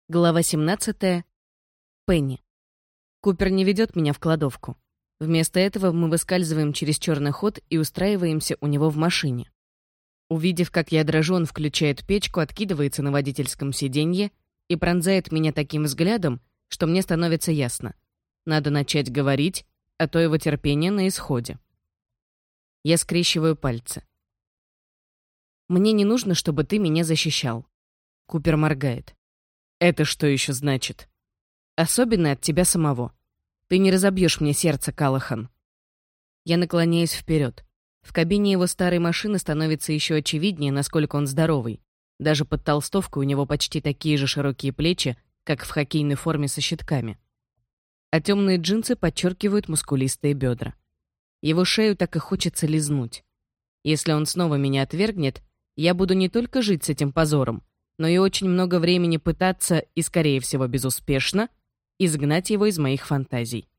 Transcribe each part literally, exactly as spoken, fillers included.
Глава семнадцатая. Пенни. Купер не ведет меня в кладовку. Вместо этого мы выскальзываем через черный ход и устраиваемся у него в машине. Увидев, как я дрожу, он включает печку, откидывается на водительском сиденье и пронзает меня таким взглядом, что мне становится ясно. Надо начать говорить, а то его терпение на исходе. Я скрещиваю пальцы. «Мне не нужно, чтобы ты меня защищал». Купер моргает. «Это что еще значит?» «Особенно от тебя самого. Ты не разобьешь мне сердце, Калахан». Я наклоняюсь вперед. В кабине его старой машины становится еще очевиднее, насколько он здоровый. Даже под толстовкой у него почти такие же широкие плечи, как в хоккейной форме со щитками. А темные джинсы подчеркивают мускулистые бедра. Его шею так и хочется лизнуть. Если он снова меня отвергнет, я буду не только жить с этим позором, но и очень много времени пытаться, и, скорее всего, безуспешно, изгнать его из моих фантазий.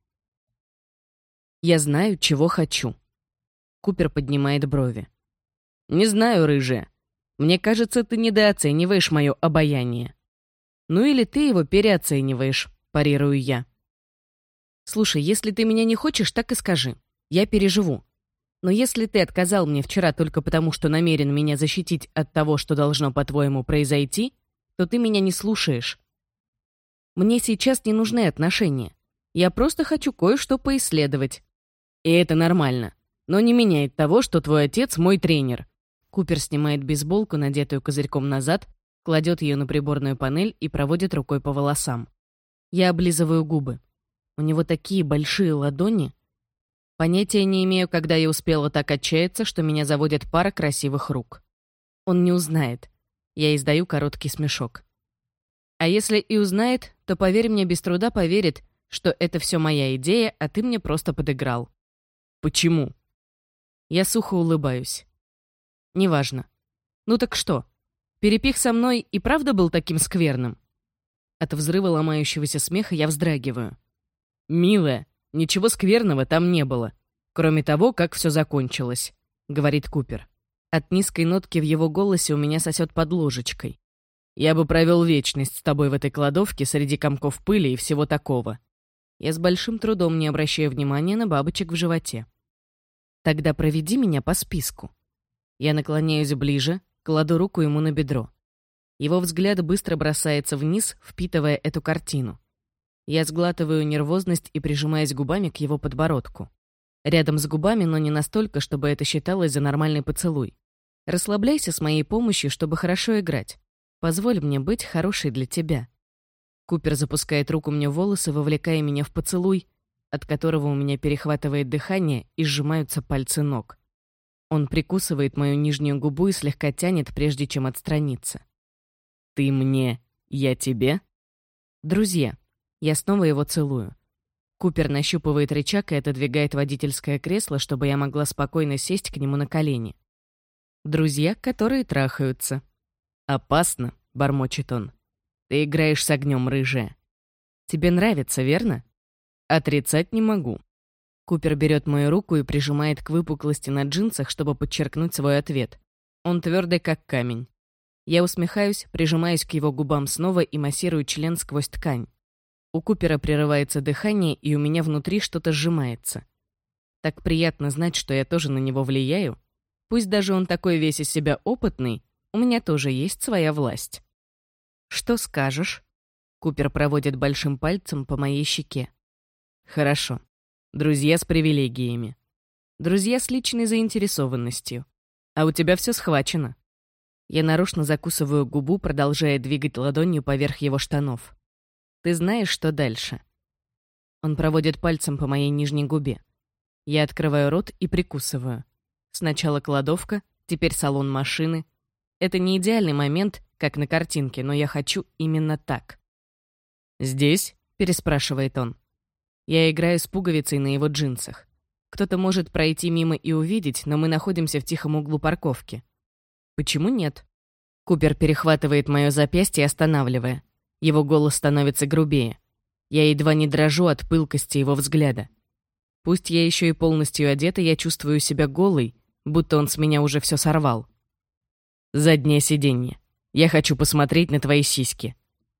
Я знаю, чего хочу. Купер поднимает брови. Не знаю, рыжая. Мне кажется, ты недооцениваешь мое обаяние. Ну или ты его переоцениваешь, парирую я. Слушай, если ты меня не хочешь, так и скажи. Я переживу. Но если ты отказал мне вчера только потому, что намерен меня защитить от того, что должно, по-твоему, произойти, то ты меня не слушаешь. Мне сейчас не нужны отношения. Я просто хочу кое-что поисследовать. И это нормально. Но не меняет того, что твой отец мой тренер. Купер снимает бейсболку, надетую козырьком назад, кладет ее на приборную панель и проводит рукой по волосам. Я облизываю губы. У него такие большие ладони. Понятия не имею, когда я успела так отчаяться, что меня заводит пара красивых рук. Он не узнает. Я издаю короткий смешок. А если и узнает, то, поверь мне, без труда поверит, что это все моя идея, а ты мне просто подыграл. Почему? Я сухо улыбаюсь. Неважно. Ну так что? Перепих со мной и правда был таким скверным? От взрыва ломающегося смеха я вздрагиваю. Милая, ничего скверного там не было, кроме того, как все закончилось, говорит Купер. От низкой нотки в его голосе у меня сосет под ложечкой. Я бы провел вечность с тобой в этой кладовке среди комков пыли и всего такого. Я с большим трудом не обращаю внимания на бабочек в животе. Тогда проведи меня по списку. Я наклоняюсь ближе, кладу руку ему на бедро. Его взгляд быстро бросается вниз, впитывая эту картину. Я сглатываю нервозность и прижимаюсь губами к его подбородку. Рядом с губами, но не настолько, чтобы это считалось за нормальный поцелуй. Расслабляйся с моей помощью, чтобы хорошо играть. Позволь мне быть хорошей для тебя. Купер запускает руку мне в волосы, вовлекая меня в поцелуй, от которого у меня перехватывает дыхание и сжимаются пальцы ног. Он прикусывает мою нижнюю губу и слегка тянет, прежде чем отстраниться. «Ты мне, я тебе?» «Друзья». Я снова его целую. Купер нащупывает рычаг и отодвигает водительское кресло, чтобы я могла спокойно сесть к нему на колени. Друзья, которые трахаются. «Опасно», — бормочет он. «Ты играешь с огнем, рыжая». «Тебе нравится, верно?» «Отрицать не могу». Купер берет мою руку и прижимает к выпуклости на джинсах, чтобы подчеркнуть свой ответ. Он твердый, как камень. Я усмехаюсь, прижимаюсь к его губам снова и массирую член сквозь ткань. У Купера прерывается дыхание, и у меня внутри что-то сжимается. Так приятно знать, что я тоже на него влияю. Пусть даже он такой весь из себя опытный, у меня тоже есть своя власть. «Что скажешь?» Купер проводит большим пальцем по моей щеке. «Хорошо. Друзья с привилегиями. Друзья с личной заинтересованностью. А у тебя все схвачено». Я нарочно закусываю губу, продолжая двигать ладонью поверх его штанов. «Ты знаешь, что дальше?» Он проводит пальцем по моей нижней губе. Я открываю рот и прикусываю. Сначала кладовка, теперь салон машины. Это не идеальный момент, как на картинке, но я хочу именно так. «Здесь?» — переспрашивает он. Я играю с пуговицей на его джинсах. Кто-то может пройти мимо и увидеть, но мы находимся в тихом углу парковки. Почему нет? Купер перехватывает мое запястье, останавливая. Его голос становится грубее. Я едва не дрожу от пылкости его взгляда. Пусть я еще и полностью одета, я чувствую себя голой, будто он с меня уже все сорвал. «Заднее сиденье. Я хочу посмотреть на твои сиськи».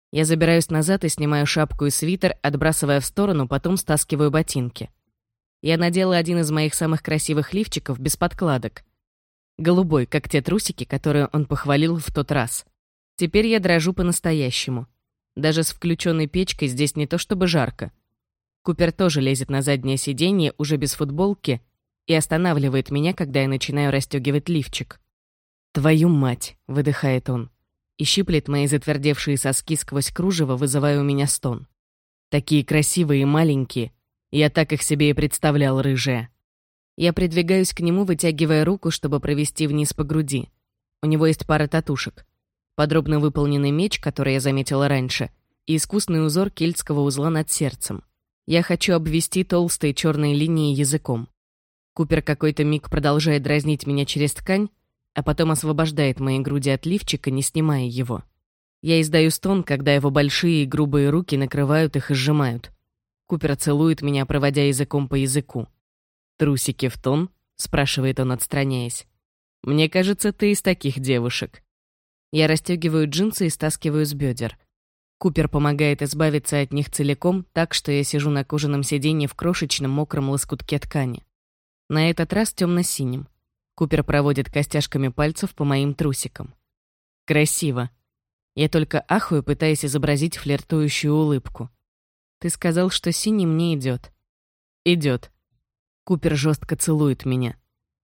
Я забираюсь назад и снимаю шапку и свитер, отбрасывая в сторону, потом стаскиваю ботинки. Я надела один из моих самых красивых лифчиков без подкладок. Голубой, как те трусики, которые он похвалил в тот раз. Теперь я дрожу по-настоящему. Даже с включенной печкой здесь не то чтобы жарко. Купер тоже лезет на заднее сиденье, уже без футболки, и останавливает меня, когда я начинаю расстегивать лифчик. «Твою мать!» — выдыхает он. И щиплет мои затвердевшие соски сквозь кружево, вызывая у меня стон. Такие красивые и маленькие. Я так их себе и представлял, рыжая. Я придвигаюсь к нему, вытягивая руку, чтобы провести вниз по груди. У него есть пара татушек. Подробно выполненный меч, который я заметила раньше, и искусный узор кельтского узла над сердцем. Я хочу обвести толстые черные линии языком. Купер какой-то миг продолжает дразнить меня через ткань, а потом освобождает мои груди от лифчика, не снимая его. Я издаю стон, когда его большие и грубые руки накрывают их и сжимают. Купер целует меня, проводя языком по языку. «Трусики в тон?» — спрашивает он, отстраняясь. «Мне кажется, ты из таких девушек». Я расстегиваю джинсы и стаскиваю с бедер. Купер помогает избавиться от них целиком, так что я сижу на кожаном сиденье в крошечном мокром лоскутке ткани. На этот раз темно-синим. Купер проводит костяшками пальцев по моим трусикам. Красиво. Я только ахую, пытаясь изобразить флиртующую улыбку. Ты сказал, что синий мне идет. Идет. Купер жестко целует меня.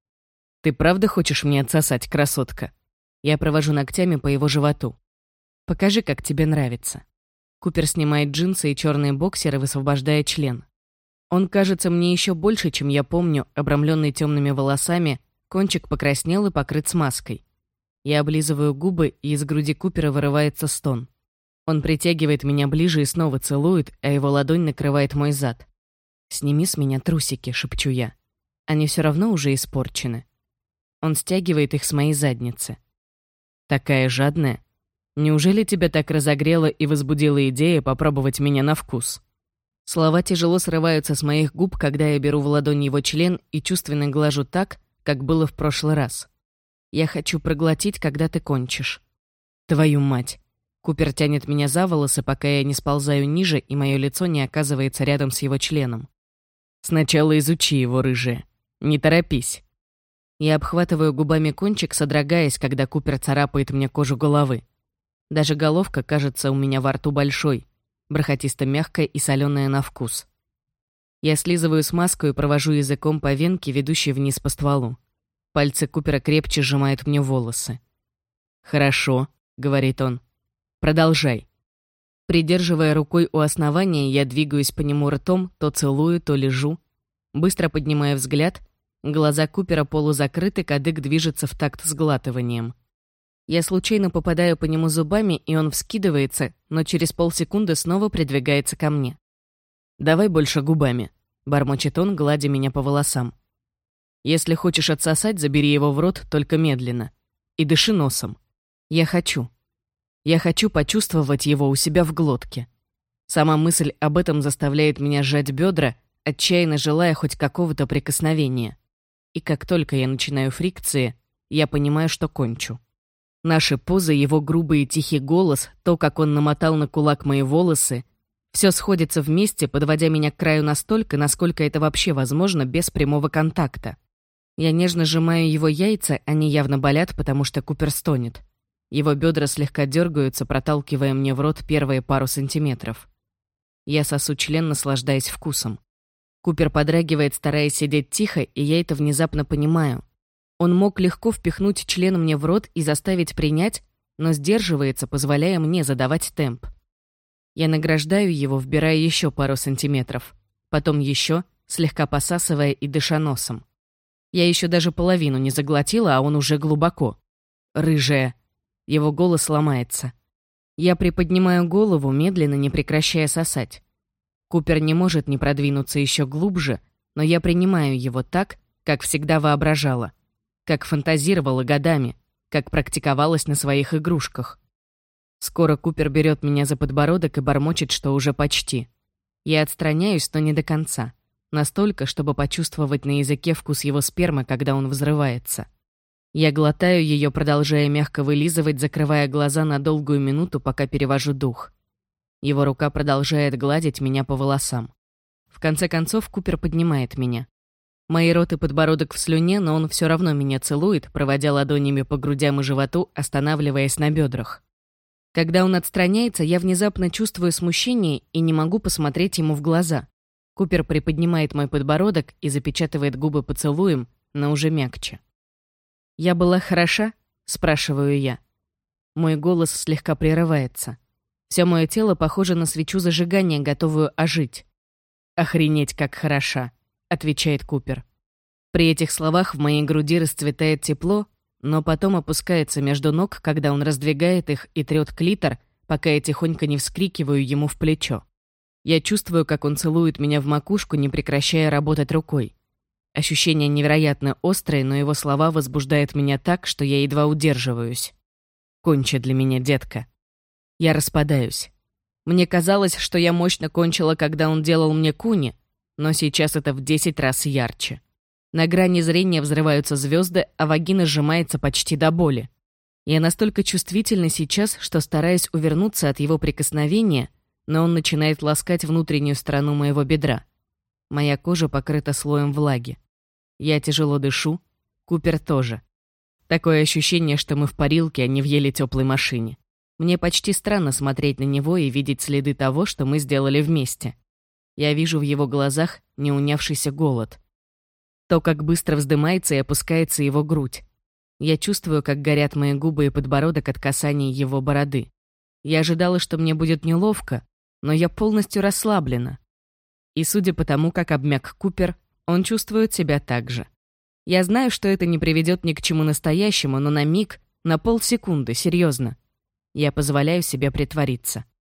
Ты правда хочешь мне отсосать, красотка? Я провожу ногтями по его животу. Покажи, как тебе нравится. Купер снимает джинсы и черные боксеры, высвобождая член. Он кажется мне еще больше, чем я помню, обрамленный темными волосами. Кончик покраснел и покрыт смазкой. Я облизываю губы, и из груди Купера вырывается стон. Он притягивает меня ближе и снова целует, а его ладонь накрывает мой зад. «Сними с меня трусики», — шепчу я. Они все равно уже испорчены. Он стягивает их с моей задницы. «Такая жадная. Неужели тебя так разогрела и возбудила идея попробовать меня на вкус?» Слова тяжело срываются с моих губ, когда я беру в ладонь его член и чувственно глажу так, как было в прошлый раз. Я хочу проглотить, когда ты кончишь. Твою мать. Купер тянет меня за волосы, пока я не сползаю ниже, и мое лицо не оказывается рядом с его членом. Сначала изучи его, рыжая. Не торопись. Я обхватываю губами кончик, содрогаясь, когда Купер царапает мне кожу головы. Даже головка кажется у меня во рту большой, бархатисто-мягкая и соленая на вкус. Я слизываю смазку и провожу языком по венке, ведущей вниз по стволу. Пальцы Купера крепче сжимают мне волосы. «Хорошо», — говорит он. «Продолжай». Придерживая рукой у основания, я двигаюсь по нему ртом, то целую, то лежу. Быстро поднимая взгляд, глаза Купера полузакрыты, кадык движется в такт сглатыванием. Я случайно попадаю по нему зубами, и он вскидывается, но через полсекунды снова придвигается ко мне. «Давай больше губами», — бормочет он, гладя меня по волосам. «Если хочешь отсосать, забери его в рот, только медленно. И дыши носом. Я хочу. Я хочу почувствовать его у себя в глотке. Сама мысль об этом заставляет меня сжать бедра, отчаянно желая хоть какого-то прикосновения. И как только я начинаю фрикции, я понимаю, что кончу. Наши позы, его грубый и тихий голос, то, как он намотал на кулак мои волосы, все сходится вместе, подводя меня к краю настолько, насколько это вообще возможно без прямого контакта. Я нежно сжимаю его яйца, они явно болят, потому что Купер стонет. Его бедра слегка дергаются, проталкивая мне в рот первые пару сантиметров. Я сосу член, наслаждаясь вкусом. Купер подрагивает, стараясь сидеть тихо, и я это внезапно понимаю. Он мог легко впихнуть член мне в рот и заставить принять, но сдерживается, позволяя мне задавать темп. Я награждаю его, вбирая еще пару сантиметров. Потом еще, слегка посасывая и дыша носом. Я еще даже половину не заглотила, а он уже глубоко. «Рыжая». Его голос ломается. Я приподнимаю голову, медленно, не прекращая сосать. Купер не может не продвинуться еще глубже, но я принимаю его так, как всегда воображала, как фантазировала годами, как практиковалась на своих игрушках. Скоро Купер берет меня за подбородок и бормочет, что уже почти. Я отстраняюсь, но не до конца. Настолько, чтобы почувствовать на языке вкус его спермы, когда он взрывается. Я глотаю ее, продолжая мягко вылизывать, закрывая глаза на долгую минуту, пока перевожу дух. Его рука продолжает гладить меня по волосам. В конце концов, Купер поднимает меня. Мои рот и подбородок в слюне, но он все равно меня целует, проводя ладонями по грудям и животу, останавливаясь на бедрах. Когда он отстраняется, я внезапно чувствую смущение и не могу посмотреть ему в глаза. Купер приподнимает мой подбородок и запечатывает губы поцелуем, но уже мягче. «Я была хороша?» — спрашиваю я. Мой голос слегка прерывается. Все мое тело похоже на свечу зажигания, готовую ожить. «Охренеть, как хороша!» — отвечает Купер. При этих словах в моей груди расцветает тепло, но потом опускается между ног, когда он раздвигает их и трет клитор, пока я тихонько не вскрикиваю ему в плечо. Я чувствую, как он целует меня в макушку, не прекращая работать рукой. Ощущения невероятно острые, но его слова возбуждают меня так, что я едва удерживаюсь. «Кончи для меня, детка». Я распадаюсь. Мне казалось, что я мощно кончила, когда он делал мне куни, но сейчас это в десять раз ярче. На грани зрения взрываются звезды, а вагина сжимается почти до боли. Я настолько чувствительна сейчас, что стараюсь увернуться от его прикосновения, но он начинает ласкать внутреннюю сторону моего бедра. Моя кожа покрыта слоем влаги. Я тяжело дышу, Купер тоже. Такое ощущение, что мы в парилке, а не в еле теплой машине. Мне почти странно смотреть на него и видеть следы того, что мы сделали вместе. Я вижу в его глазах неунявшийся голод. То, как быстро вздымается и опускается его грудь. Я чувствую, как горят мои губы и подбородок от касания его бороды. Я ожидала, что мне будет неловко, но я полностью расслаблена. И судя по тому, как обмяк Купер, он чувствует себя так же. Я знаю, что это не приведет ни к чему настоящему, но на миг, на полсекунды, серьезно. Я позволяю себе притвориться.